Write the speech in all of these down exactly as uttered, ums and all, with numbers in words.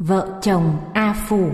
Vợ chồng A Phủ.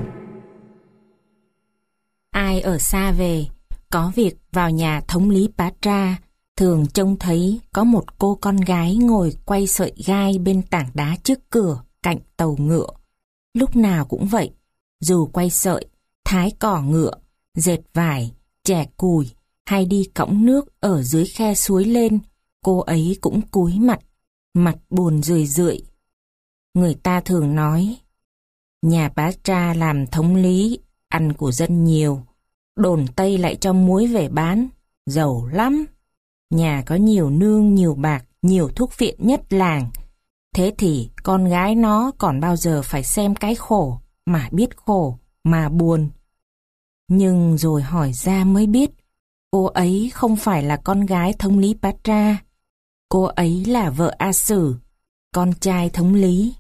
Ai ở xa về, có việc vào nhà thống lý Patra, thường trông thấy có một cô con gái ngồi quay sợi gai bên tảng đá trước cửa cạnh tàu ngựa. Lúc nào cũng vậy, dù quay sợi, thái cỏ ngựa, dệt vải, chẻ cùi hay đi cõng nước ở dưới khe suối lên, cô ấy cũng cúi mặt, mặt buồn rười rượi. Người ta thường nói, nhà Patra làm thống lý, ăn của dân nhiều, đồn Tây lại cho muối về bán, giàu lắm. Nhà có nhiều nương, nhiều bạc, nhiều thuốc viện nhất làng. Thế thì con gái nó còn bao giờ phải xem cái khổ, mà biết khổ, mà buồn. Nhưng rồi hỏi ra mới biết, cô ấy không phải là con gái thống lý Patra. Cô ấy là vợ A Sử, con trai thống lý.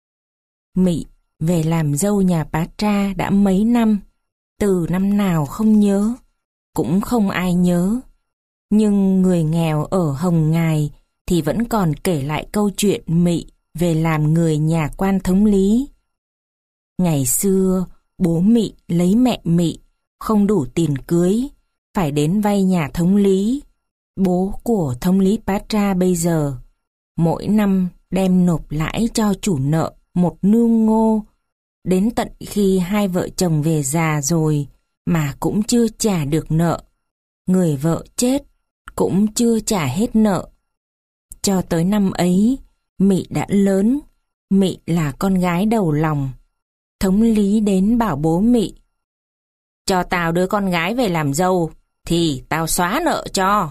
Mị về làm dâu nhà Patra đã mấy năm, từ năm nào không nhớ, cũng không ai nhớ. Nhưng người nghèo ở Hồng Ngài thì vẫn còn kể lại câu chuyện Mị về làm người nhà quan thống lý. Ngày xưa, bố Mị lấy mẹ Mị, không đủ tiền cưới, phải đến vay nhà thống lý, bố của thống lý Patra bây giờ. Mỗi năm đem nộp lãi cho chủ nợ một nương ngô, đến tận khi hai vợ chồng về già rồi mà cũng chưa trả được nợ. Người vợ chết cũng chưa trả hết nợ. Cho tới năm ấy, Mị đã lớn, Mị là con gái đầu lòng. Thống lý đến bảo bố Mị, cho tao đứa con gái về làm dâu, thì tao xóa nợ cho.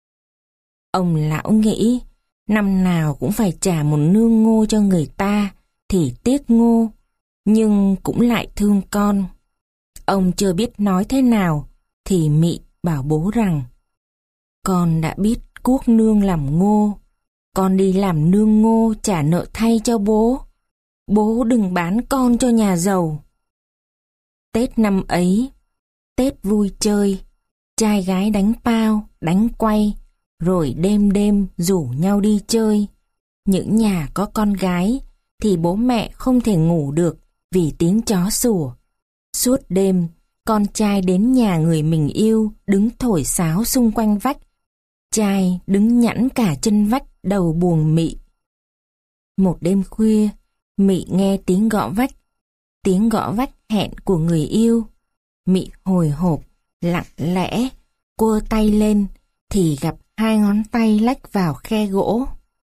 Ông lão nghĩ, năm nào cũng phải trả một nương ngô cho người ta, thì tiếc ngô, nhưng cũng lại thương con. Ông chưa biết nói thế nào, thì Mị bảo bố rằng, con đã biết cuốc nương làm ngô, con đi làm nương ngô trả nợ thay cho bố. Bố đừng bán con cho nhà giàu. Tết năm ấy, Tết vui chơi, trai gái đánh pao, đánh quay, rồi đêm đêm rủ nhau đi chơi. Những nhà có con gái thì bố mẹ không thể ngủ được vì tiếng chó sủa. Suốt đêm, con trai đến nhà người mình yêu đứng thổi sáo xung quanh vách. Trai đứng nhẵn cả chân vách đầu buồng Mị. Một đêm khuya, Mị nghe tiếng gõ vách. Tiếng gõ vách hẹn của người yêu. Mị hồi hộp, lặng lẽ, cua tay lên thì gặp hai ngón tay lách vào khe gỗ.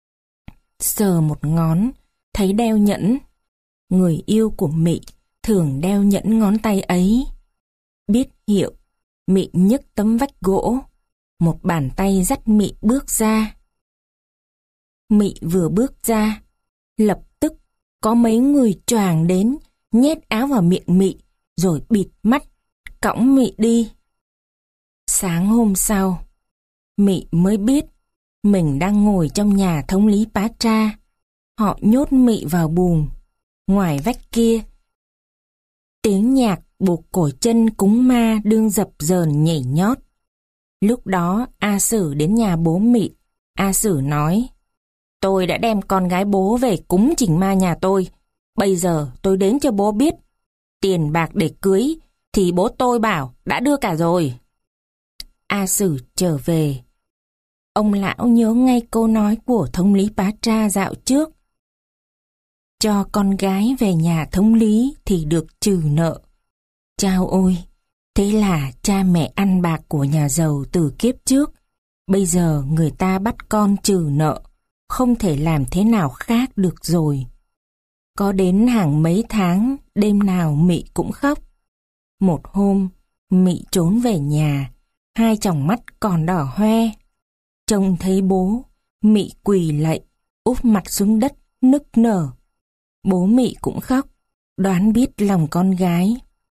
Sờ một ngón, thấy đeo nhẫn. Người yêu của Mị thường đeo nhẫn ngón tay ấy. Biết hiệu, Mị nhấc tấm vách gỗ. Một bàn tay dắt Mị bước ra. Mị vừa bước ra, lập tức có mấy người choàng đến, nhét áo vào miệng Mị, rồi bịt mắt, cõng Mị đi. Sáng hôm sau, Mị mới biết mình đang ngồi trong nhà thống lý Patra. Họ nhốt Mị vào buồng. Ngoài vách kia, tiếng nhạc buộc cổ chân cúng ma đương dập dờn nhảy nhót. Lúc đó A Sử đến nhà bố Mị. A Sử nói, tôi đã đem con gái bố về cúng trình ma nhà tôi. Bây giờ tôi đến cho bố biết. Tiền bạc để cưới thì bố tôi bảo đã đưa cả rồi. A Sử trở về. Ông lão nhớ ngay câu nói của thống lý Patra dạo trước. Cho con gái về nhà thống lý thì được trừ nợ. Chao ôi, thế là cha mẹ ăn bạc của nhà giàu từ kiếp trước. Bây giờ người ta bắt con trừ nợ, không thể làm thế nào khác được rồi. Có đến hàng mấy tháng, đêm nào Mị cũng khóc. Một hôm, Mị trốn về nhà, hai tròng mắt còn đỏ hoe. Trông thấy bố, Mị quỳ lạy, úp mặt xuống đất, nức nở. Bố Mị cũng khóc, đoán biết lòng con gái.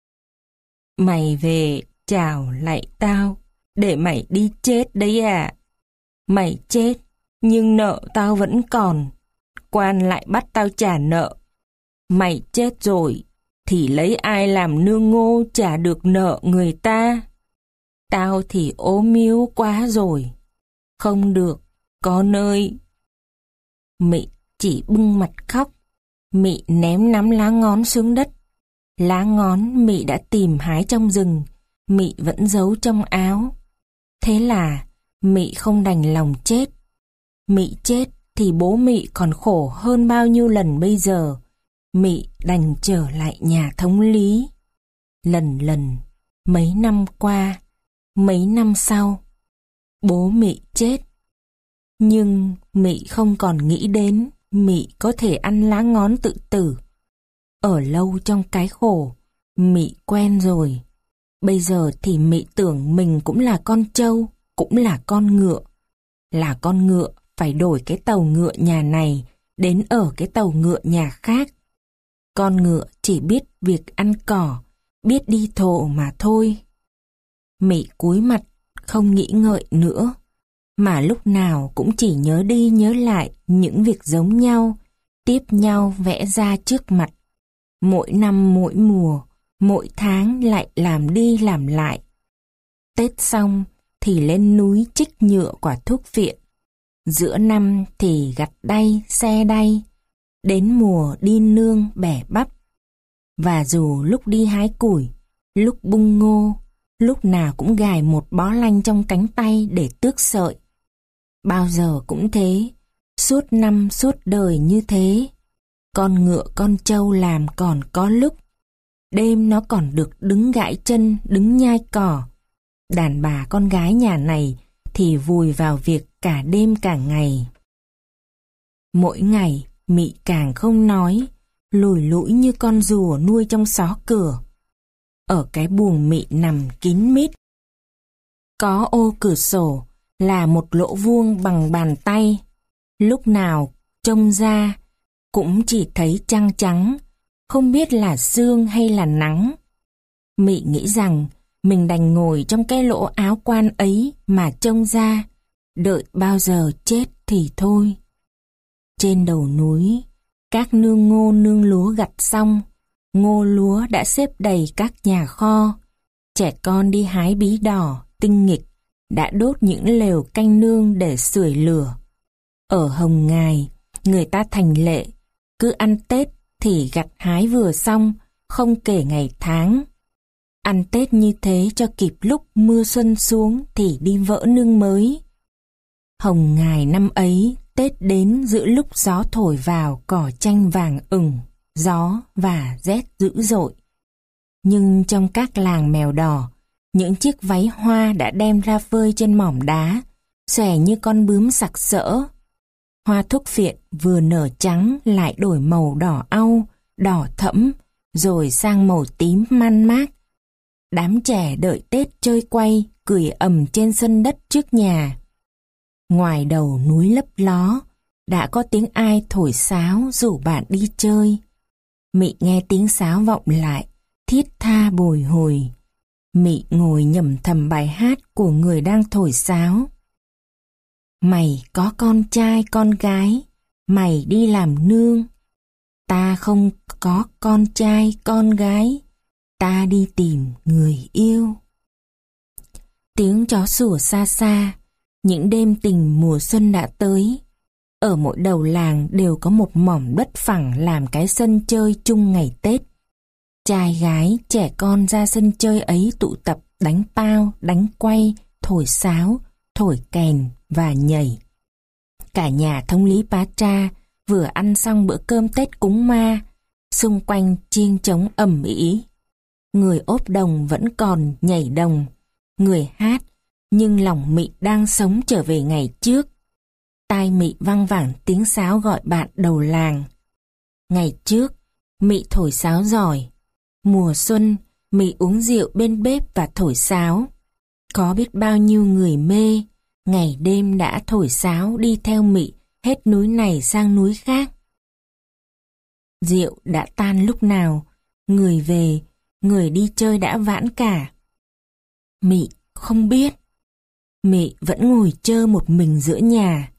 Mày về chào lại tao, để mày đi chết đấy à. Mày chết, nhưng nợ tao vẫn còn. Quan lại bắt tao trả nợ. Mày chết rồi, thì lấy ai làm nương ngô trả được nợ người ta. Tao thì ốm yếu quá rồi. Không được, con ơi. Mị chỉ bưng mặt khóc. Mị ném nắm lá ngón xuống đất. Lá ngón Mị đã tìm hái trong rừng, Mị vẫn giấu trong áo. Thế là Mị không đành lòng chết. Mị chết thì bố Mị còn khổ hơn bao nhiêu lần bây giờ. Mị đành trở lại nhà thống lý. Lần lần, mấy năm qua, mấy năm sau, bố Mị chết. Nhưng Mị không còn nghĩ đến Mị có thể ăn lá ngón tự tử. Ở lâu trong cái khổ, Mị quen rồi. Bây giờ thì Mị tưởng mình cũng là con trâu, cũng là con ngựa. Là con ngựa phải đổi cái tàu ngựa nhà này đến ở cái tàu ngựa nhà khác. Con ngựa chỉ biết việc ăn cỏ, biết đi thộ mà thôi. Mị cúi mặt, không nghĩ ngợi nữa, mà lúc nào cũng chỉ nhớ đi nhớ lại những việc giống nhau, tiếp nhau vẽ ra trước mặt. Mỗi năm mỗi mùa, mỗi tháng lại làm đi làm lại. Tết xong thì lên núi trích nhựa quả thuốc viện. Giữa năm thì gặt đay, xe đay. Đến mùa đi nương bẻ bắp. Và dù lúc đi hái củi, lúc bung ngô, lúc nào cũng gài một bó lanh trong cánh tay để tước sợi. Bao giờ cũng thế, suốt năm suốt đời như thế. Con ngựa con trâu làm còn có lúc. Đêm nó còn được đứng gãi chân, đứng nhai cỏ. Đàn bà con gái nhà này thì vùi vào việc cả đêm cả ngày. Mỗi ngày Mị càng không nói, lùi lũi như con rùa nuôi trong xó cửa. Ở cái buồng Mị nằm kín mít. Có ô cửa sổ là một lỗ vuông bằng bàn tay. Lúc nào trông ra cũng chỉ thấy trăng trắng, không biết là sương hay là nắng. Mị nghĩ rằng mình đành ngồi trong cái lỗ áo quan ấy mà trông ra, đợi bao giờ chết thì thôi. Trên đầu núi, các nương ngô nương lúa gặt xong, ngô lúa đã xếp đầy các nhà kho. Trẻ con đi hái bí đỏ, tinh nghịch, đã đốt những lều canh nương để sưởi lửa. Ở Hồng Ngài, người ta thành lệ, cứ ăn Tết thì gặt hái vừa xong, không kể ngày tháng. Ăn Tết như thế cho kịp lúc mưa xuân xuống thì đi vỡ nương mới. Hồng Ngài năm ấy, Tết đến giữa lúc gió thổi vào cỏ chanh vàng ửng, gió và rét dữ dội. Nhưng trong các làng mèo đỏ, những chiếc váy hoa đã đem ra phơi trên mỏm đá, xòe như con bướm sặc sỡ. Hoa thuốc phiện vừa nở trắng lại đổi màu đỏ au, đỏ thẫm, rồi sang màu tím man mác. Đám trẻ đợi Tết chơi quay, cười ầm trên sân đất trước nhà. Ngoài đầu núi lấp ló, đã có tiếng ai thổi sáo rủ bạn đi chơi. Mị nghe tiếng sáo vọng lại, thiết tha bồi hồi. Mị ngồi nhẩm thầm bài hát của người đang thổi sáo. Mày có con trai con gái, mày đi làm nương. Ta không có con trai con gái, ta đi tìm người yêu. Tiếng chó sủa xa xa, những đêm tình mùa xuân đã tới. Ở mỗi đầu làng đều có một mỏm đất phẳng làm cái sân chơi chung ngày Tết. Trai gái, trẻ con ra sân chơi ấy tụ tập đánh pao, đánh quay, thổi sáo, thổi kèn và nhảy. Cả nhà thống lý Pá Tra vừa ăn xong bữa cơm Tết cúng ma, xung quanh chiêng trống ầm ĩ. Người ốp đồng vẫn còn nhảy đồng, người hát, nhưng lòng Mị đang sống trở về ngày trước. Tai Mị văng vẳng tiếng sáo gọi bạn đầu làng. Ngày trước, Mị thổi sáo giỏi. Mùa xuân, Mị uống rượu bên bếp và thổi sáo. Có biết bao nhiêu người mê, ngày đêm đã thổi sáo đi theo Mị hết núi này sang núi khác. Rượu đã tan lúc nào, người về, người đi chơi đã vãn cả. Mị không biết. Mị vẫn ngồi trơ một mình giữa nhà.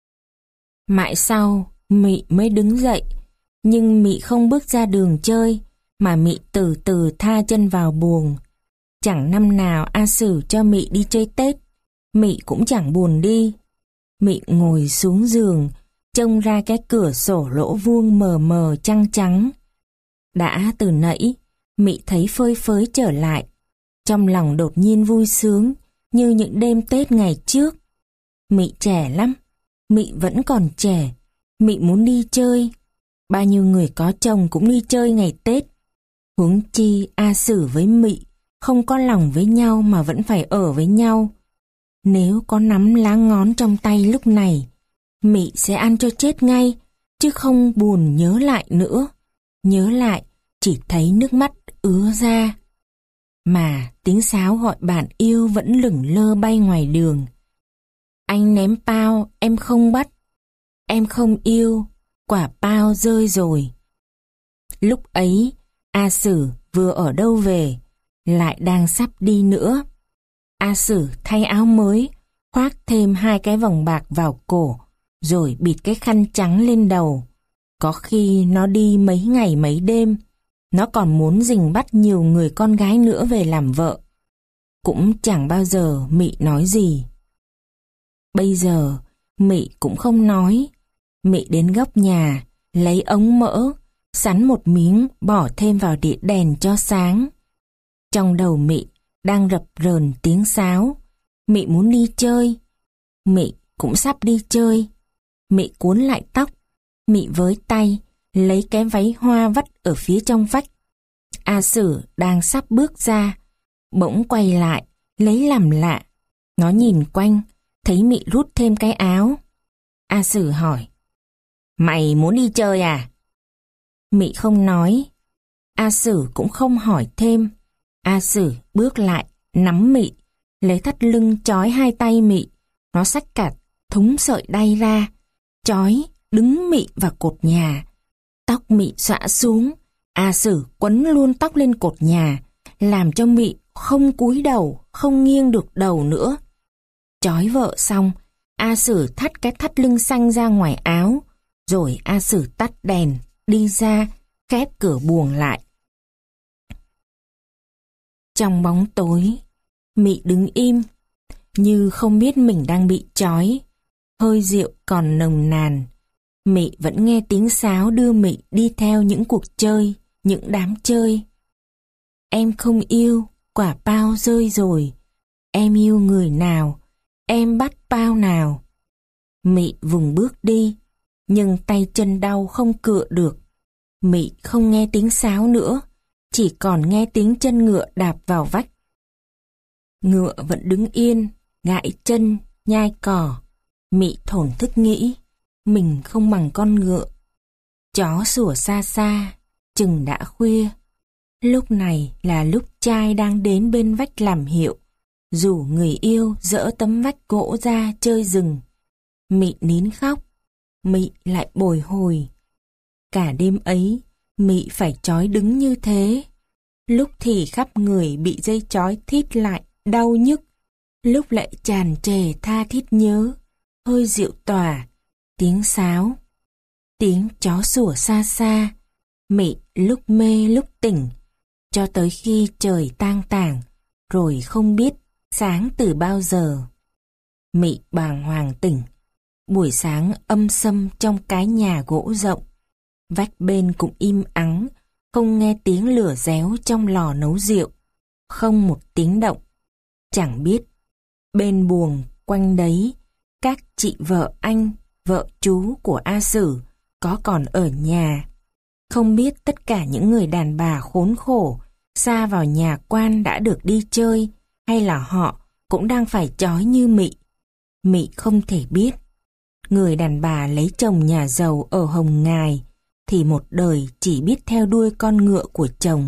Mãi sau, Mị mới đứng dậy, nhưng Mị không bước ra đường chơi, mà Mị từ từ tha chân vào buồng. Chẳng năm nào A Sử cho Mị đi chơi Tết, Mị cũng chẳng buồn đi. Mị ngồi xuống giường, trông ra cái cửa sổ lỗ vuông mờ mờ trăng trắng. Đã từ nãy, Mị thấy phơi phới trở lại. Trong lòng đột nhiên vui sướng, như những đêm Tết ngày trước. Mị trẻ lắm, Mị vẫn còn trẻ, Mị muốn đi chơi. Bao nhiêu người có chồng cũng đi chơi ngày Tết. Huống chi A Sử với Mị không có lòng với nhau mà vẫn phải ở với nhau. Nếu có nắm lá ngón trong tay lúc này, Mị sẽ ăn cho chết ngay, chứ không buồn nhớ lại nữa. Nhớ lại, chỉ thấy nước mắt ứa ra. Mà tiếng sáo gọi bạn yêu vẫn lửng lơ bay ngoài đường. Anh ném bao, em không bắt. Em không yêu, quả bao rơi rồi. Lúc ấy, A Sử vừa ở đâu về, lại đang sắp đi nữa. A Sử thay áo mới, khoác thêm hai cái vòng bạc vào cổ, rồi bịt cái khăn trắng lên đầu. Có khi nó đi mấy ngày mấy đêm, nó còn muốn rình bắt nhiều người con gái nữa về làm vợ. Cũng chẳng bao giờ Mị nói gì. Bây giờ, Mị cũng không nói. Mị đến góc nhà, lấy ống mỡ, sắn một miếng bỏ thêm vào đĩa đèn cho sáng. Trong đầu Mị đang rập rờn tiếng sáo. Mị muốn đi chơi. Mị cũng sắp đi chơi. Mị cuốn lại tóc. Mị với tay, lấy cái váy hoa vắt ở phía trong vách. A Sử đang sắp bước ra, bỗng quay lại, lấy làm lạ. Nó nhìn quanh, thấy Mị rút thêm cái áo. A Sử hỏi, mày muốn đi chơi à? Mị không nói. A Sử cũng không hỏi thêm. A Sử bước lại, nắm Mị, lấy thắt lưng trói hai tay Mị. Nó xách cả thúng sợi đay ra, trói đứng Mị vào cột nhà. Tóc Mị xõa xuống, A Sử quấn luôn tóc lên cột nhà, làm cho Mị không cúi đầu, không nghiêng được đầu nữa. Trói vợ xong, A Sử thắt cái thắt lưng xanh ra ngoài áo, rồi A Sử tắt đèn, đi ra, khép cửa buồng lại. Trong bóng tối, Mị đứng im, như không biết mình đang bị trói. Hơi rượu còn nồng nàn. Mị vẫn nghe tiếng sáo đưa Mị đi theo những cuộc chơi, những đám chơi. Em không yêu, quả bao rơi rồi. Em yêu người nào, em bắt bao nào. Mị vùng bước đi, nhưng tay chân đau không cựa được. Mị không nghe tiếng sáo nữa, chỉ còn nghe tiếng chân ngựa đạp vào vách. Ngựa vẫn đứng yên, gãi chân, nhai cỏ. Mị thổn thức nghĩ, mình không bằng con ngựa. Chó sủa xa xa, chừng đã khuya. Lúc này là lúc trai đang đến bên vách làm hiệu, rủ người yêu dỡ tấm vách gỗ ra chơi rừng. Mị nín khóc, Mị lại bồi hồi. Cả đêm ấy, Mị phải trói đứng như thế. Lúc thì khắp người bị dây trói thít lại, đau nhức. Lúc lại tràn trề tha thiết nhớ, hơi rượu tỏa, tiếng sáo, tiếng chó sủa xa xa. Mị lúc mê lúc tỉnh, cho tới khi trời tang tảng, rồi không biết sáng từ bao giờ. Mị bàng hoàng tỉnh, buổi sáng âm sâm trong cái nhà gỗ rộng. Vách bên cũng im ắng, không nghe tiếng lửa réo trong lò nấu rượu, không một tiếng động. Chẳng biết, bên buồng quanh đấy, các chị vợ anh, vợ chú của A Sử có còn ở nhà. Không biết tất cả những người đàn bà khốn khổ, xa vào nhà quan đã được đi chơi, hay là họ cũng đang phải trói như Mị. Mị không thể biết. Người đàn bà lấy chồng nhà giàu ở Hồng Ngài, thì một đời chỉ biết theo đuôi con ngựa của chồng.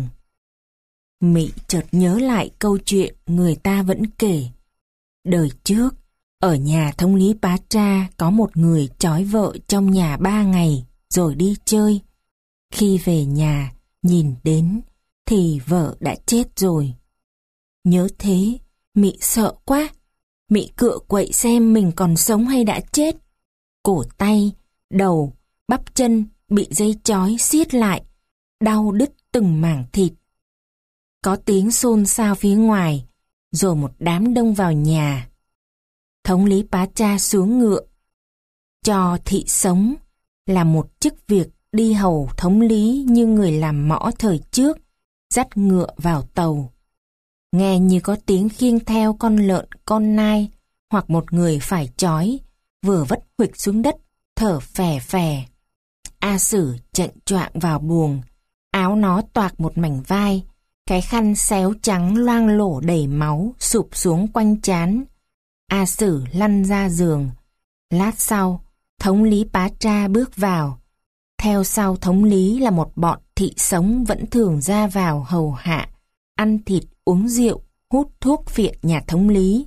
Mị chợt nhớ lại câu chuyện người ta vẫn kể. Đời trước, ở nhà thống lý Pá Tra có một người trói vợ trong nhà ba ngày rồi đi chơi. Khi về nhà, nhìn đến, thì vợ đã chết rồi. Nhớ thế, Mị sợ quá. Mị cựa quậy xem mình còn sống hay đã chết. Cổ tay, đầu, bắp chân bị dây trói siết lại, đau đứt từng mảng thịt. Có tiếng xôn xao phía ngoài, rồi một đám đông vào nhà. Thống lý Pá Tra xuống ngựa. cho thị sống, là một chức việc đi hầu thống lý như người làm mõ thời trước, dắt ngựa vào tàu. Nghe như có tiếng khiêng theo con lợn, con nai, hoặc một người phải trói, vừa vất huỵch xuống đất, thở phè phè. A Sử chệnh choạng vào buồng, áo nó toạc một mảnh vai, cái khăn xéo trắng loang lổ đầy máu sụp xuống quanh trán. A Sử lăn ra giường. Lát sau, thống lý Pá Tra bước vào. Theo sau thống lý là một bọn thị sống vẫn thường ra vào hầu hạ, ăn thịt, uống rượu, hút thuốc phiện nhà thống lý.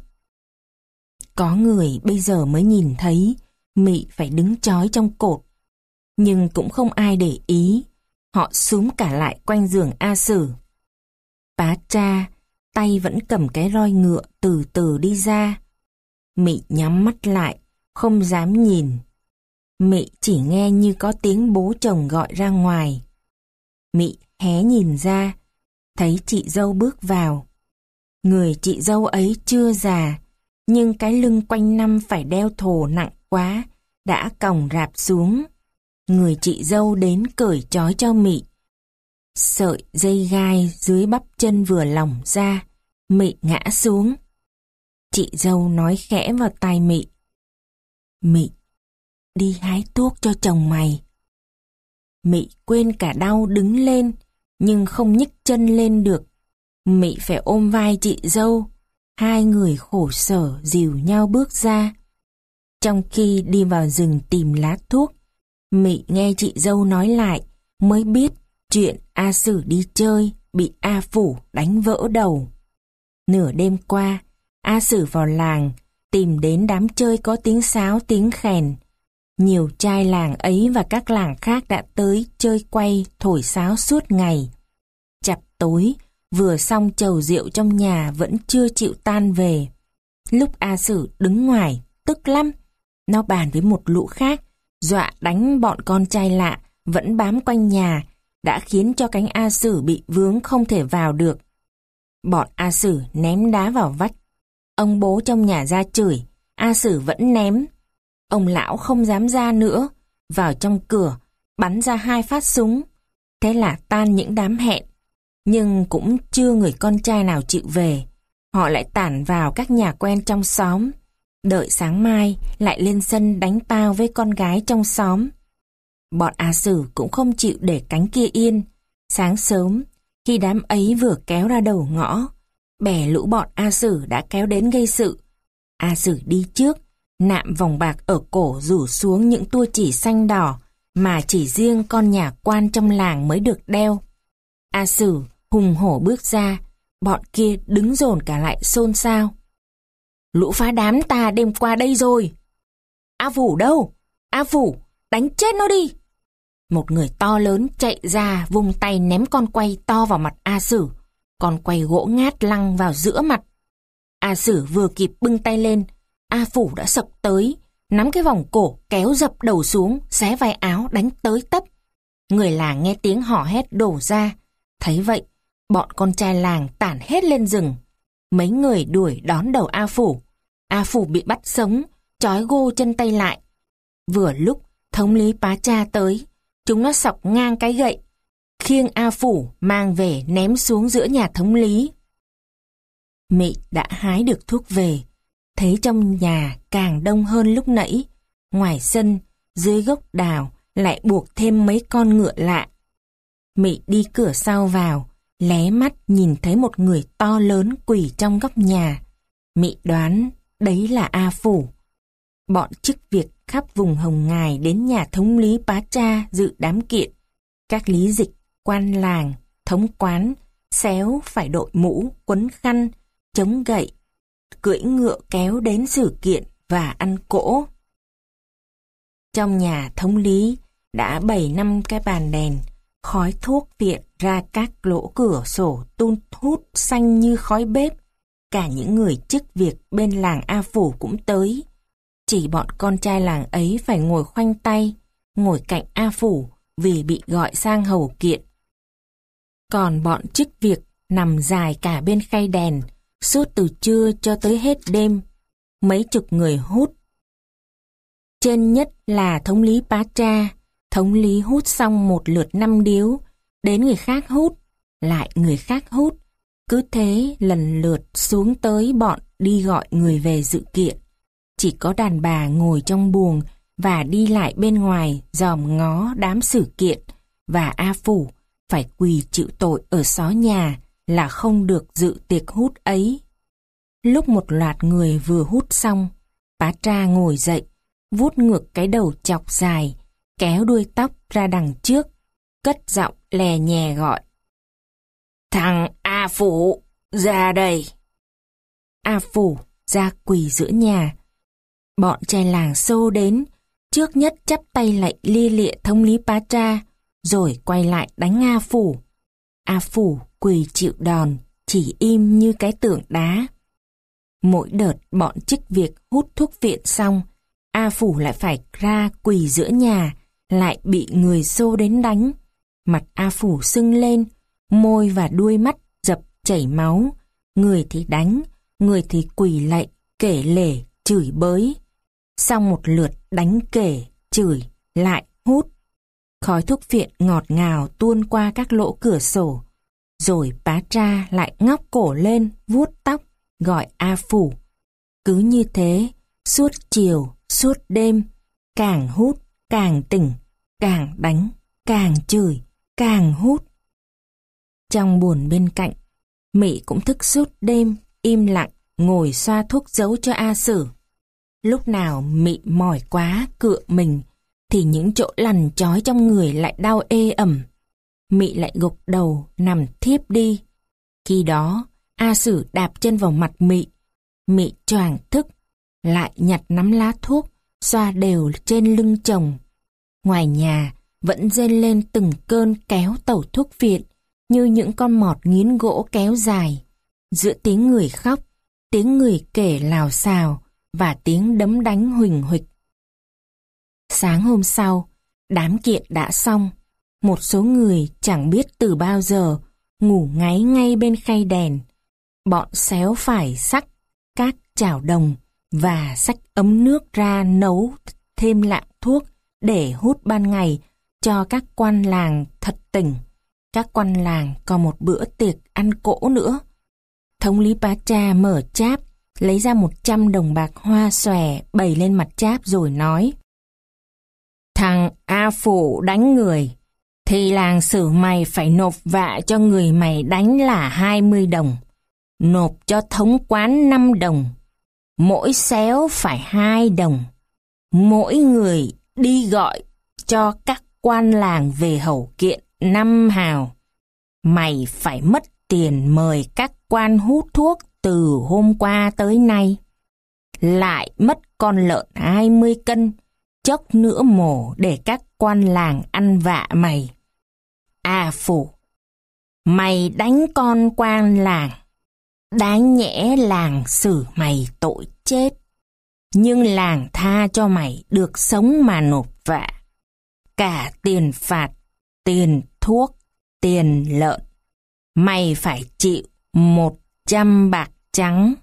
Có người bây giờ mới nhìn thấy Mị phải đứng trói trong cột, nhưng cũng không ai để ý. Họ xúm cả lại quanh giường A Sử. Pá Tra tay vẫn cầm cái roi ngựa từ từ đi ra. Mị nhắm mắt lại, không dám nhìn. Mị chỉ nghe như có tiếng bố chồng gọi ra ngoài. Mị hé nhìn ra, thấy chị dâu bước vào. Người chị dâu ấy chưa già, nhưng cái lưng quanh năm phải đeo thồ nặng quá, đã còng rạp xuống. Người chị dâu đến cởi trói cho Mị. Sợi dây gai dưới bắp chân vừa lỏng ra, Mị ngã xuống. Chị dâu nói khẽ vào tai Mị: Mị, đi hái thuốc cho chồng mày. Mị quên cả đau đứng lên, nhưng không nhấc chân lên được. Mị phải ôm vai chị dâu. Hai người khổ sở dìu nhau bước ra. Trong khi đi vào rừng tìm lá thuốc, Mị nghe chị dâu nói lại, mới biết chuyện A Sử đi chơi bị A Phủ đánh vỡ đầu. Nửa đêm qua, A Sử vào làng tìm đến đám chơi có tiếng sáo tiếng khèn. Nhiều trai làng ấy và các làng khác đã tới chơi quay thổi sáo suốt ngày. Chập tối, vừa xong chầu rượu trong nhà vẫn chưa chịu tan về. Lúc A Sử đứng ngoài, tức lắm. Nó bàn với một lũ khác, dọa đánh bọn con trai lạ vẫn bám quanh nhà, đã khiến cho cánh A Sử bị vướng không thể vào được. Bọn A Sử ném đá vào vách. Ông bố trong nhà ra chửi, A Sử vẫn ném. Ông lão không dám ra nữa, vào trong cửa, bắn ra hai phát súng. Thế là tan những đám hẹn. Nhưng cũng chưa người con trai nào chịu về. Họ lại tản vào các nhà quen trong xóm. Đợi sáng mai lại lên sân đánh tao với con gái trong xóm. Bọn A Sử cũng không chịu để cánh kia yên. Sáng sớm, khi đám ấy vừa kéo ra đầu ngõ, bè lũ bọn A Sử đã kéo đến gây sự. A Sử đi trước, nạm vòng bạc ở cổ rủ xuống những tua chỉ xanh đỏ mà chỉ riêng con nhà quan trong làng mới được đeo. A Sử hùng hổ bước ra, bọn kia đứng dồn cả lại xôn xao. Lũ phá đám ta đêm qua đây rồi. A Phủ đâu? A Phủ, đánh chết nó đi. Một người to lớn chạy ra vung tay ném con quay to vào mặt A Sử. Con quay gỗ ngát lăng vào giữa mặt. A Sử vừa kịp bưng tay lên, A Phủ đã sộc tới, nắm cái vòng cổ kéo dập đầu xuống, xé vai áo đánh tới tấp. Người làng nghe tiếng hò hét đổ ra. Thấy vậy, bọn con trai làng tản hết lên rừng. Mấy người đuổi đón đầu A Phủ. A Phủ bị bắt sống, trói gô chân tay lại. Vừa lúc thống lý Pá Tra tới, chúng nó xọc ngang cái gậy, khiêng A Phủ mang về ném xuống giữa nhà thống lý. Mị đã hái được thuốc về, thấy trong nhà càng đông hơn lúc nãy. Ngoài sân, dưới gốc đào lại buộc thêm mấy con ngựa lạ. Mị đi cửa sau vào, lé mắt nhìn thấy một người to lớn quỳ trong góc nhà. Mị đoán đấy là A Phủ. Bọn chức việc khắp vùng Hồng Ngài đến nhà thống lý Pá Tra dự đám kiện. Các lý dịch, quan làng, thống quán, xéo phải đội mũ, quấn khăn, chống gậy, cưỡi ngựa kéo đến xử kiện và ăn cỗ. Trong nhà thống lý đã bày năm cái bàn đèn, khói thuốc viện ra các lỗ cửa sổ tun hút xanh như khói bếp. Cả những người chức việc bên làng A Phủ cũng tới. Chỉ bọn con trai làng ấy phải ngồi khoanh tay, ngồi cạnh A Phủ vì bị gọi sang hầu kiện. Còn bọn chức việc nằm dài cả bên khay đèn, suốt từ trưa cho tới hết đêm. Mấy chục người hút Trên nhất là thống lý Pá Tra. Thống lý hút xong một lượt năm điếu, đến người khác hút, lại người khác hút. Cứ thế lần lượt xuống tới bọn đi gọi người về dự kiện. Chỉ có đàn bà ngồi trong buồng và đi lại bên ngoài dòm ngó đám xử kiện, và A Phủ phải quỳ chịu tội ở xó nhà là không được dự tiệc hút ấy. Lúc một loạt người vừa hút xong, Pá Tra ngồi dậy, vuốt ngược cái đầu chọc dài, kéo đuôi tóc ra đằng trước, cất giọng lè nhè gọi: "Thằng A Phủ, ra đây!" A Phủ ra quỳ giữa nhà. Bọn trai làng xô đến, trước nhất chắp tay lạy lia lịa thống lý Pá Tra, rồi quay lại đánh A Phủ. A Phủ quỳ chịu đòn, chỉ im như cái tượng đá. Mỗi đợt bọn chức việc hút thuốc viện xong, A Phủ lại phải ra quỳ giữa nhà, lại bị người xô đến đánh. Mặt A Phủ sưng lên, môi và đuôi mắt dập chảy máu. Người thì đánh, người thì quỳ lạy, kể lể, chửi bới. Xong một lượt đánh kể, chửi, lại hút. Khói thuốc viện ngọt ngào tuôn qua các lỗ cửa sổ. Rồi Pá Tra lại ngóc cổ lên, vuốt tóc, gọi A Phủ. Cứ như thế, suốt chiều, suốt đêm, càng hút, càng tỉnh, càng đánh, càng chửi, càng hút. Trong buồng bên cạnh, Mị cũng thức suốt đêm, im lặng, ngồi xoa thuốc giấu cho A Sử. Lúc nào Mị mỏi quá, cựa mình, thì những chỗ lằn chói trong người lại đau ê ẩm. Mị lại gục đầu, nằm thiếp đi. Khi đó, A Sử đạp chân vào mặt Mị. Mị choàng thức, lại nhặt nắm lá thuốc, xoa đều trên lưng chồng. Ngoài nhà, vẫn rên lên từng cơn kéo tẩu thuốc viện, như những con mọt nghiến gỗ kéo dài. Giữa tiếng người khóc, tiếng người kể lào xào, và tiếng đấm đánh huỳnh huỵch. Sáng hôm sau, đám kiện đã xong. Một số người chẳng biết từ bao giờ ngủ ngáy ngay bên khay đèn. Bọn xéo phải xách các chảo đồng và xách ấm nước ra nấu thêm lạng thuốc để hút ban ngày cho các quan làng thật tỉnh. Các quan làng còn một bữa tiệc ăn cỗ nữa. Thống lý Pá Tra mở cháp, lấy ra một trăm đồng bạc hoa xòe bày lên mặt cháp rồi nói: "Thằng A Phủ đánh người, thì làng Sử mày phải nộp vạ cho người mày đánh là hai mươi đồng, nộp cho thống quán năm đồng, mỗi xéo phải hai đồng, mỗi người đi gọi cho các quan làng về hầu kiện năm hào. Mày phải mất tiền mời các quan hút thuốc từ hôm qua tới nay. Lại mất con lợn hai mươi cân, chốc nữa mổ để các quan làng ăn vạ mày. A Phủ, mày đánh con quan làng, đáng nhẽ làng xử mày tội chết, nhưng làng tha cho mày được sống mà nộp vạ. Cả tiền phạt, tiền thuốc, tiền lợn, mày phải chịu một trăm bạc trắng.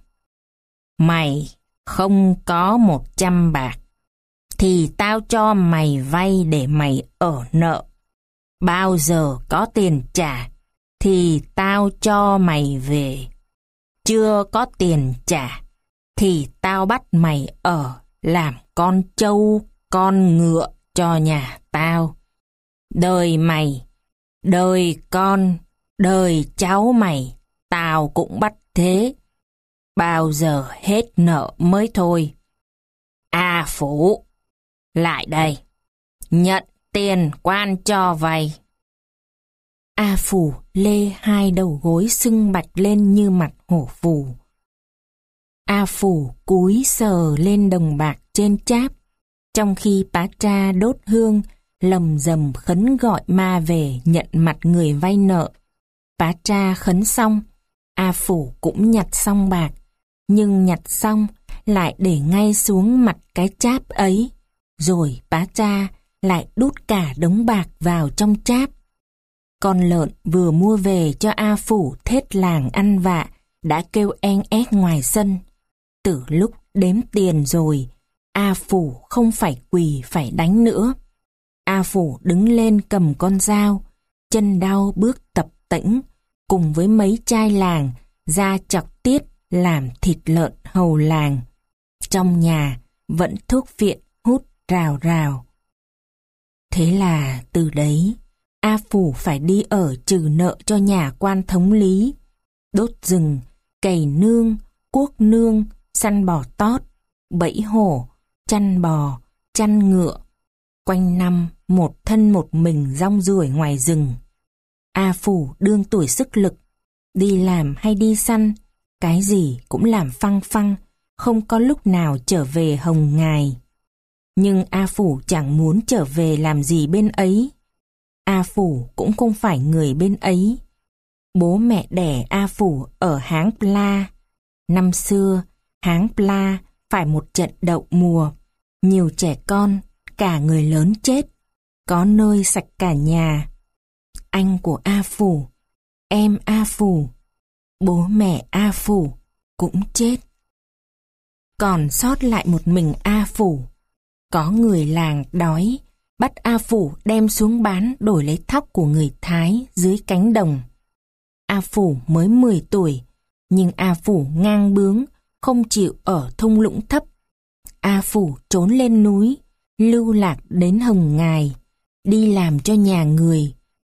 Mày không có một trăm bạc, thì tao cho mày vay để mày ở nợ. Bao giờ có tiền trả, thì tao cho mày về. Chưa có tiền trả, thì tao bắt mày ở làm con trâu, con ngựa cho nhà tao. Đời mày, đời con, đời cháu mày, tao cũng bắt thế. Bao giờ hết nợ mới thôi. A Phủ, lại đây, nhận tiền quan cho vay." A Phủ lê hai đầu gối sưng bạch lên như mặt hổ phù. A Phủ cúi sờ lên đồng bạc trên cháp, trong khi Pá Tra đốt hương, lầm rầm khấn gọi ma về nhận mặt người vay nợ. Pá Tra khấn xong, A Phủ cũng nhặt xong bạc, nhưng nhặt xong lại để ngay xuống mặt cái cháp ấy, rồi Pá Tra lại đút cả đống bạc vào trong cháp. Con lợn vừa mua về cho A Phủ thết làng ăn vạ đã kêu en ét ngoài sân. Từ lúc đếm tiền rồi, A Phủ không phải quỳ phải đánh nữa. A Phủ đứng lên cầm con dao, chân đau bước tập tễnh, cùng với mấy trai làng ra chọc tiết làm thịt lợn hầu làng. Trong nhà vẫn thuốc viện hút rào rào. Thế là từ đấy, A Phủ phải đi ở trừ nợ cho nhà quan thống lý, đốt rừng, cày nương, cuốc nương, săn bò tót, bẫy hổ, chăn bò, chăn ngựa. Quanh năm một thân một mình rong ruổi ngoài rừng. A Phủ đương tuổi sức lực, đi làm hay đi săn, cái gì cũng làm phăng phăng, không có lúc nào trở về hồng ngài. Nhưng A Phủ chẳng muốn trở về làm gì bên ấy. A Phủ cũng không phải người bên ấy. Bố mẹ đẻ A Phủ ở Háng Pla. Năm xưa, Háng Pla phải một trận đậu mùa. Nhiều trẻ con, cả người lớn chết. Có nơi sạch cả nhà. Anh của A Phủ, em A Phủ, bố mẹ A Phủ cũng chết. Còn sót lại một mình A Phủ. Có người làng đói, bắt A Phủ đem xuống bán đổi lấy thóc của người Thái dưới cánh đồng. A Phủ mới mười tuổi, nhưng A Phủ ngang bướng, không chịu ở thung lũng thấp. A Phủ trốn lên núi, lưu lạc đến hồng ngài, đi làm cho nhà người.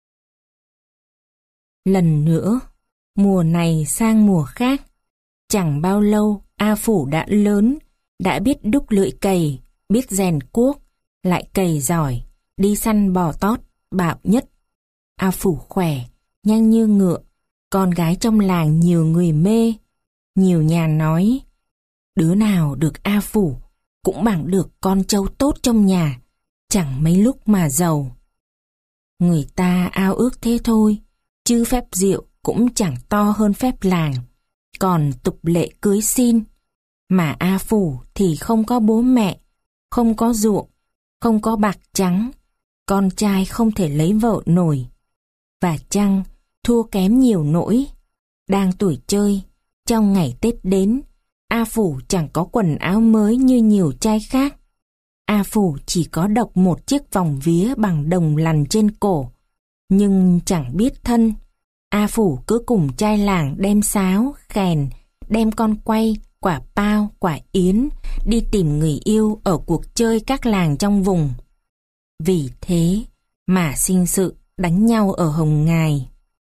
Lần nữa, mùa này sang mùa khác, chẳng bao lâu A Phủ đã lớn, đã biết đúc lưỡi cày, biết rèn cuốc, lại cày giỏi, đi săn bò tót, bạo nhất. A Phủ khỏe, nhanh như ngựa, con gái trong làng nhiều người mê. Nhiều nhà nói, đứa nào được A Phủ cũng bằng được con trâu tốt trong nhà, chẳng mấy lúc mà giàu. Người ta ao ước thế thôi, chứ phép rượu cũng chẳng to hơn phép làng, còn tục lệ cưới xin. Mà A Phủ thì không có bố mẹ, không có ruộng, không có bạc trắng, con trai không thể lấy vợ nổi. Và chăng thua kém nhiều nỗi. Đang tuổi chơi, trong ngày Tết đến, A Phủ chẳng có quần áo mới như nhiều trai khác. A Phủ chỉ có độc một chiếc vòng vía bằng đồng lằn trên cổ, nhưng chẳng biết thân. A Phủ cứ cùng trai làng đem sáo, kèn, đem con quay, quả pao, quả yến, đi tìm người yêu ở cuộc chơi các làng trong vùng. Vì thế mà sinh sự đánh nhau ở hồng ngài.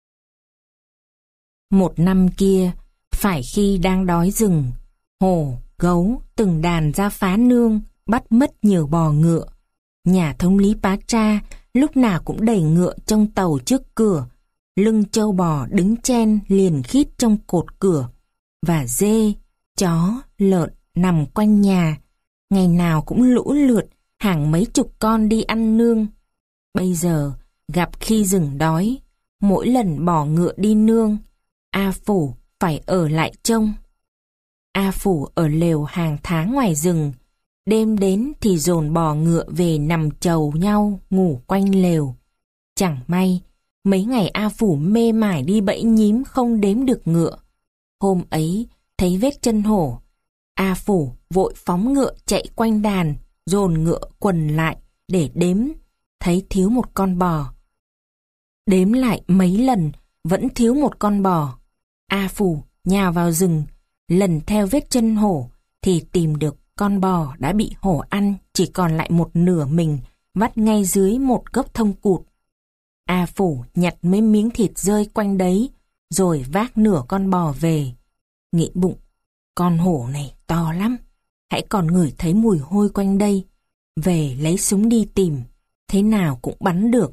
Một năm kia, phải khi đang đói rừng, hổ, gấu từng đàn ra phá nương, bắt mất nhiều bò ngựa. Nhà thống lý Pá Tra lúc nào cũng đẩy ngựa trong tàu trước cửa, lưng trâu bò đứng chen liền khít trong cột cửa, và dê, chó, lợn nằm quanh nhà, ngày nào cũng lũ lượt hàng mấy chục con đi ăn nương. Bây giờ gặp khi rừng đói, mỗi lần bỏ ngựa đi nương, A Phủ phải ở lại trông. A Phủ ở lều hàng tháng ngoài rừng, đêm đến thì dồn bò ngựa về nằm chầu nhau ngủ quanh lều. Chẳng may, mấy ngày A Phủ mê mải đi bẫy nhím không đếm được ngựa. Hôm ấy, thấy vết chân hổ, A Phủ vội phóng ngựa chạy quanh đàn, dồn ngựa quần lại để đếm, thấy thiếu một con bò. Đếm lại mấy lần, vẫn thiếu một con bò. A Phủ nhào vào rừng, lần theo vết chân hổ, thì tìm được con bò đã bị hổ ăn, chỉ còn lại một nửa mình, vắt ngay dưới một gốc thông cụt. A Phủ nhặt mấy miếng thịt rơi quanh đấy, rồi vác nửa con bò về. Nghĩ bụng, con hổ này to lắm, hãy còn ngửi thấy mùi hôi quanh đây, về lấy súng đi tìm, thế nào cũng bắn được.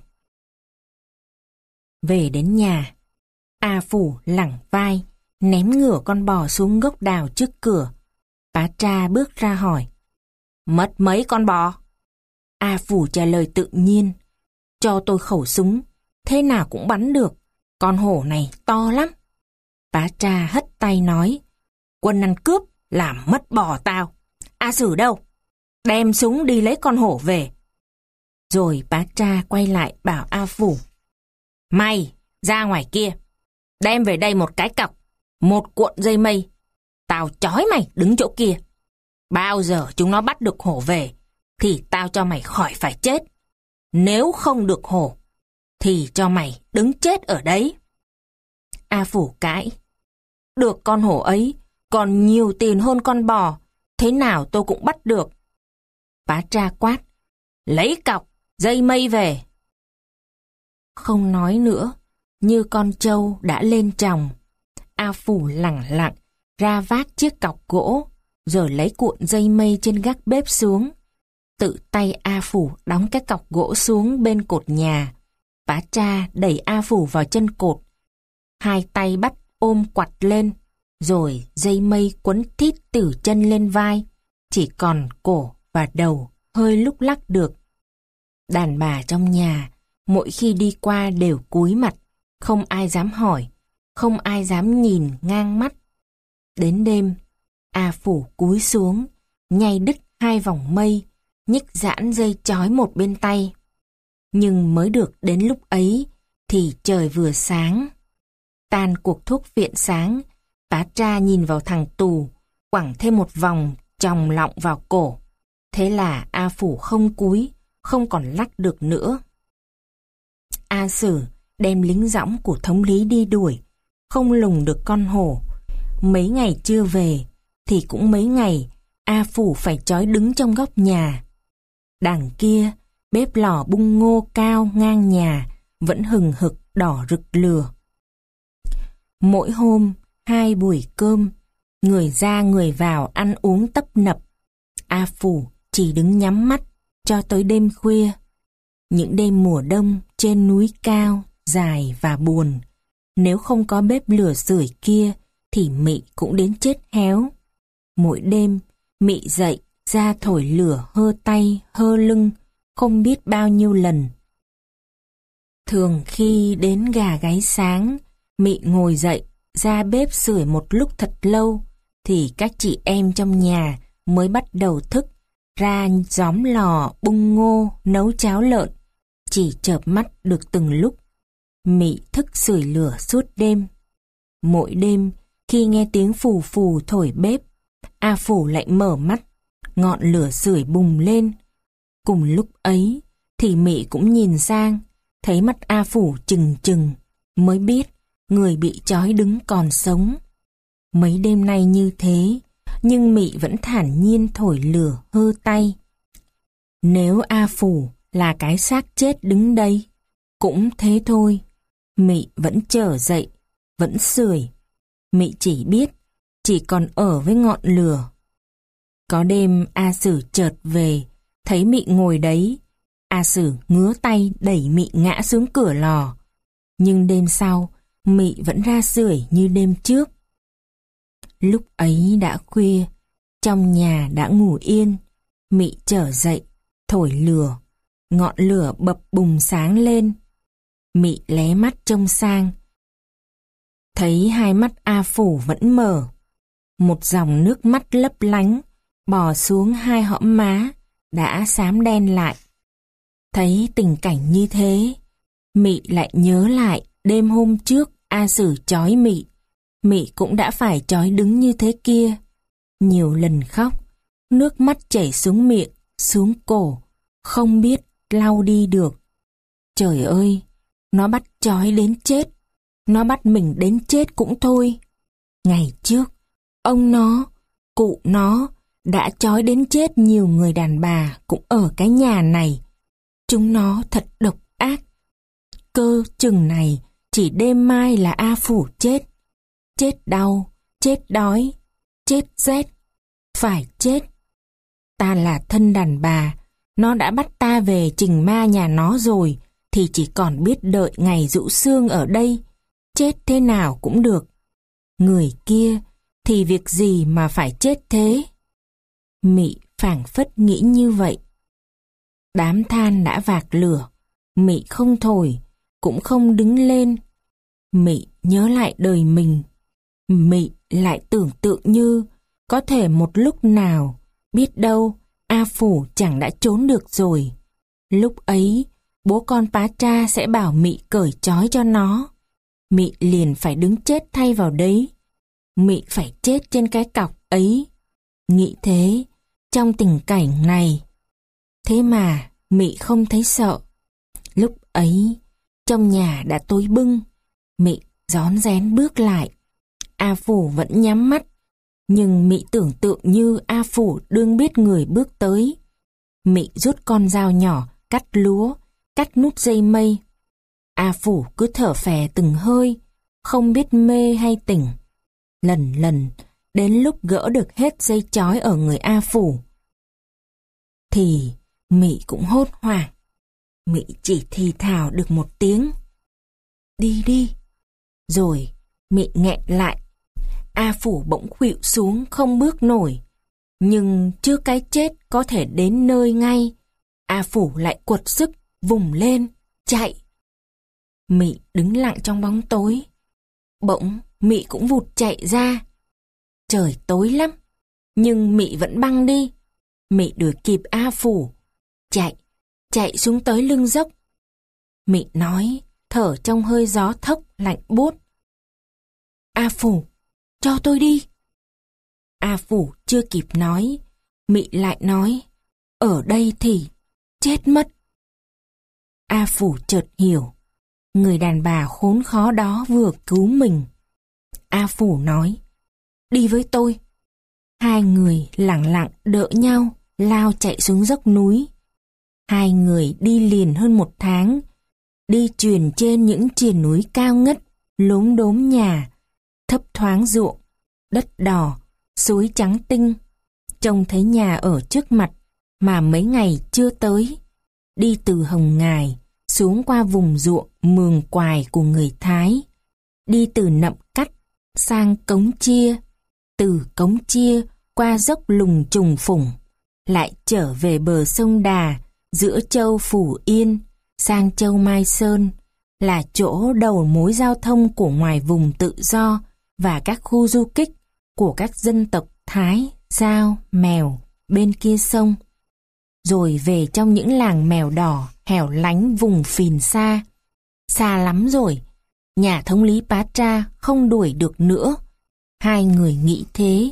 Về đến nhà, A Phủ lẳng vai, ném ngửa con bò xuống gốc đào trước cửa. Pá Tra bước ra hỏi, mất mấy con bò? A Phủ trả lời tự nhiên, cho tôi khẩu súng, thế nào cũng bắn được, con hổ này to lắm. Pá Tra hất tay nói, quân ăn cướp, làm mất bò tao. A Sử đâu? Đem súng đi lấy con hổ về. Rồi Pá Tra quay lại bảo A Phủ, mày ra ngoài kia, đem về đây một cái cọc, một cuộn dây mây, tao trói mày đứng chỗ kia. Bao giờ chúng nó bắt được hổ về, thì tao cho mày khỏi phải chết. Nếu không được hổ, thì cho mày đứng chết ở đấy. A Phủ cãi. Được con hổ ấy, còn nhiều tiền hơn con bò, thế nào tôi cũng bắt được. Bá Tra quát. Lấy cọc, dây mây về. Không nói nữa, như con trâu đã lên chòng. A Phủ lẳng lặng ra vác chiếc cọc gỗ, rồi lấy cuộn dây mây trên gác bếp xuống. Tự tay A Phủ đóng cái cọc gỗ xuống bên cột nhà. Bá Tra đẩy A Phủ vào chân cột. Hai tay bắt ôm quặt lên, rồi dây mây quấn thít từ chân lên vai, chỉ còn cổ và đầu hơi lúc lắc được. Đàn bà trong nhà, mỗi khi đi qua đều cúi mặt, không ai dám hỏi, không ai dám nhìn ngang mắt. Đến đêm, A Phủ cúi xuống, nhai đứt hai vòng mây, nhích giãn dây chói một bên tay. Nhưng mới được đến lúc ấy, thì trời vừa sáng. Tan cuộc thuốc viện sáng, Bá Tra nhìn vào thằng tù, quẳng thêm một vòng chòng lọng vào cổ. Thế là A Phủ không cúi, không còn lắc được nữa. A Sử đem lính dõng của thống lý đi đuổi, không lùng được con hổ. Mấy ngày chưa về, thì cũng mấy ngày A Phủ phải trói đứng trong góc nhà. Đằng kia, bếp lò bung ngô cao ngang nhà vẫn hừng hực đỏ rực lửa. Mỗi hôm, hai buổi cơm, người ra người vào ăn uống tấp nập. A Phủ chỉ đứng nhắm mắt cho tới đêm khuya. Những đêm mùa đông trên núi cao, dài và buồn. Nếu không có bếp lửa sưởi kia thì Mị cũng đến chết héo. Mỗi đêm, Mị dậy ra thổi lửa hơ tay, hơ lưng, không biết bao nhiêu lần. Thường khi đến gà gáy sáng, Mị ngồi dậy, ra bếp sưởi một lúc thật lâu, thì các chị em trong nhà mới bắt đầu thức, ra gióm lò bung ngô, nấu cháo lợn, chỉ chợp mắt được từng lúc. Mị thức sưởi lửa suốt đêm. Mỗi đêm, khi nghe tiếng phù phù thổi bếp, A Phủ lại mở mắt, ngọn lửa sưởi bùng lên. Cùng lúc ấy, thì Mị cũng nhìn sang, thấy mắt A Phủ trừng trừng, mới biết người bị trói đứng còn sống. Mấy đêm nay như thế, nhưng Mị vẫn thản nhiên thổi lửa hơ tay. Nếu A Phủ là cái xác chết đứng đây, cũng thế thôi. Mị vẫn trở dậy, vẫn sưởi. Mị chỉ biết, chỉ còn ở với ngọn lửa. Có đêm A Sử chợt về, thấy Mị ngồi đấy. A Sử ngứa tay đẩy Mị ngã xuống cửa lò. Nhưng đêm sau, Mị vẫn ra sưởi như đêm trước. Lúc ấy đã khuya, trong nhà đã ngủ yên. Mị trở dậy, thổi lửa. Ngọn lửa bập bùng sáng lên. Mị lé mắt trông sang. Thấy hai mắt A Phủ vẫn mở. Một dòng nước mắt lấp lánh bò xuống hai hõm má đã xám đen lại. Thấy tình cảnh như thế, Mị lại nhớ lại đêm hôm trước A Sử trói Mị. Mị cũng đã phải trói đứng như thế kia. Nhiều lần khóc, nước mắt chảy xuống miệng, xuống cổ, không biết lau đi được. Trời ơi, nó bắt trói đến chết, nó bắt mình đến chết cũng thôi. Ngày trước, ông nó, cụ nó đã trói đến chết nhiều người đàn bà cũng ở cái nhà này. Chúng nó thật độc ác. Cơ chừng này chỉ đêm mai là A Phủ chết. Chết đau, chết đói, chết rét, phải chết. Ta là thân đàn bà, nó đã bắt ta về trình ma nhà nó rồi, thì chỉ còn biết đợi ngày rũ xương ở đây, chết thế nào cũng được. Người kia thì việc gì mà phải chết thế? Mị phảng phất nghĩ như vậy. Đám than đã vạc lửa, Mị không thổi, cũng không đứng lên. Mị nhớ lại đời mình. Mị lại tưởng tượng như có thể một lúc nào, biết đâu A Phủ chẳng đã trốn được rồi. Lúc ấy, bố con Bá Tra sẽ bảo Mị cởi trói cho nó. Mị liền phải đứng chết thay vào đấy. Mị phải chết trên cái cọc ấy. Nghĩ thế, trong tình cảnh này. Thế mà Mị không thấy sợ. Lúc ấy, trong nhà đã tối bưng. Mị rón rén bước lại. A Phủ vẫn nhắm mắt, nhưng Mị tưởng tượng như A Phủ đương biết người bước tới. Mị rút con dao nhỏ cắt lúa, cắt nút dây mây. A Phủ cứ thở phè từng hơi, không biết mê hay tỉnh. Lần lần, đến lúc gỡ được hết dây chói ở người A Phủ, thì Mị cũng hốt hoảng. Mị chỉ thì thào được một tiếng: đi đi. Rồi Mị nghẹn lại. A Phủ bỗng khuỵu xuống không bước nổi. Nhưng trước cái chết có thể đến nơi ngay, A Phủ lại quật sức vùng lên, chạy. Mị đứng lặng trong bóng tối. Bỗng Mị cũng vụt chạy ra. Trời tối lắm, nhưng Mị vẫn băng đi. Mị đuổi kịp A Phủ, chạy, chạy xuống tới lưng dốc. Mị nói, thở trong hơi gió thốc lạnh buốt: A Phủ, cho tôi đi. A Phủ chưa kịp nói, Mị lại nói: ở đây thì chết mất. A Phủ chợt hiểu, người đàn bà khốn khó đó vừa cứu mình. A Phủ nói: đi với tôi. Hai người lặng lặng đỡ nhau lao chạy xuống dốc núi. Hai người đi liền hơn một tháng, đi chuyền trên những triền núi cao ngất, lốm đốm nhà, thấp thoáng ruộng, đất đỏ, suối trắng tinh. Trông thấy nhà ở trước mặt mà mấy ngày chưa tới. Đi từ Hồng Ngài xuống qua vùng ruộng mường quài của người Thái. Đi từ Nậm Cắt sang Cống Chia, từ Cống Chia qua dốc Lùng Trùng Phủng, lại trở về bờ sông Đà giữa châu Phủ Yên sang châu Mai Sơn, là chỗ đầu mối giao thông của ngoài vùng tự do và các khu du kích của các dân tộc Thái, Dao, Mèo bên kia sông. Rồi về trong những làng mèo đỏ hẻo lánh vùng phìn xa. Xa lắm rồi, nhà thống lý Pá Tra không đuổi được nữa. Hai người nghĩ thế.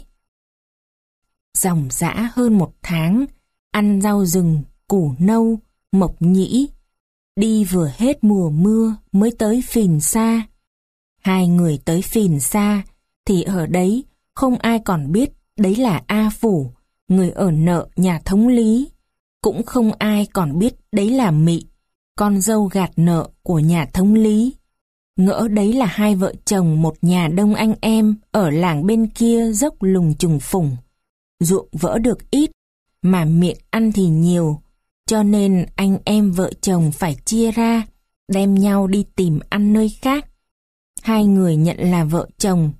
Dòng dã hơn một tháng, ăn rau rừng, củ nâu, mộc nhĩ. Đi vừa hết mùa mưa mới tới phìn xa. Hai người tới phìn xa thì ở đấy không ai còn biết đấy là A Phủ, người ở nợ nhà thống lý. Cũng không ai còn biết đấy là Mị, con dâu gạt nợ của nhà thống lý. Ngỡ đấy là hai vợ chồng một nhà đông anh em ở làng bên kia dốc Lùng Trùng Phủng. Ruộng vỡ được ít, mà miệng ăn thì nhiều, cho nên anh em vợ chồng phải chia ra, đem nhau đi tìm ăn nơi khác. Hai người nhận là vợ chồng.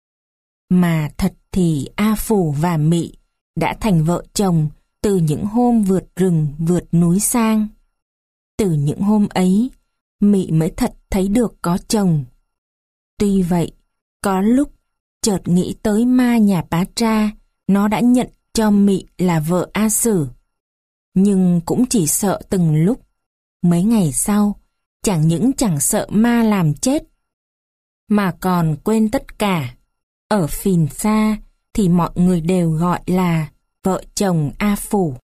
Mà thật thì A Phủ và Mị đã thành vợ chồng từ những hôm vượt rừng vượt núi sang. Từ những hôm ấy, Mị mới thật thấy được có chồng. Tuy vậy, có lúc chợt nghĩ tới ma nhà Pá Tra, nó đã nhận cho Mị là vợ A Sử. Nhưng cũng chỉ sợ từng lúc. Mấy ngày sau, chẳng những chẳng sợ ma làm chết, mà còn quên tất cả. Ở phìn xa thì mọi người đều gọi là vợ chồng A Phủ.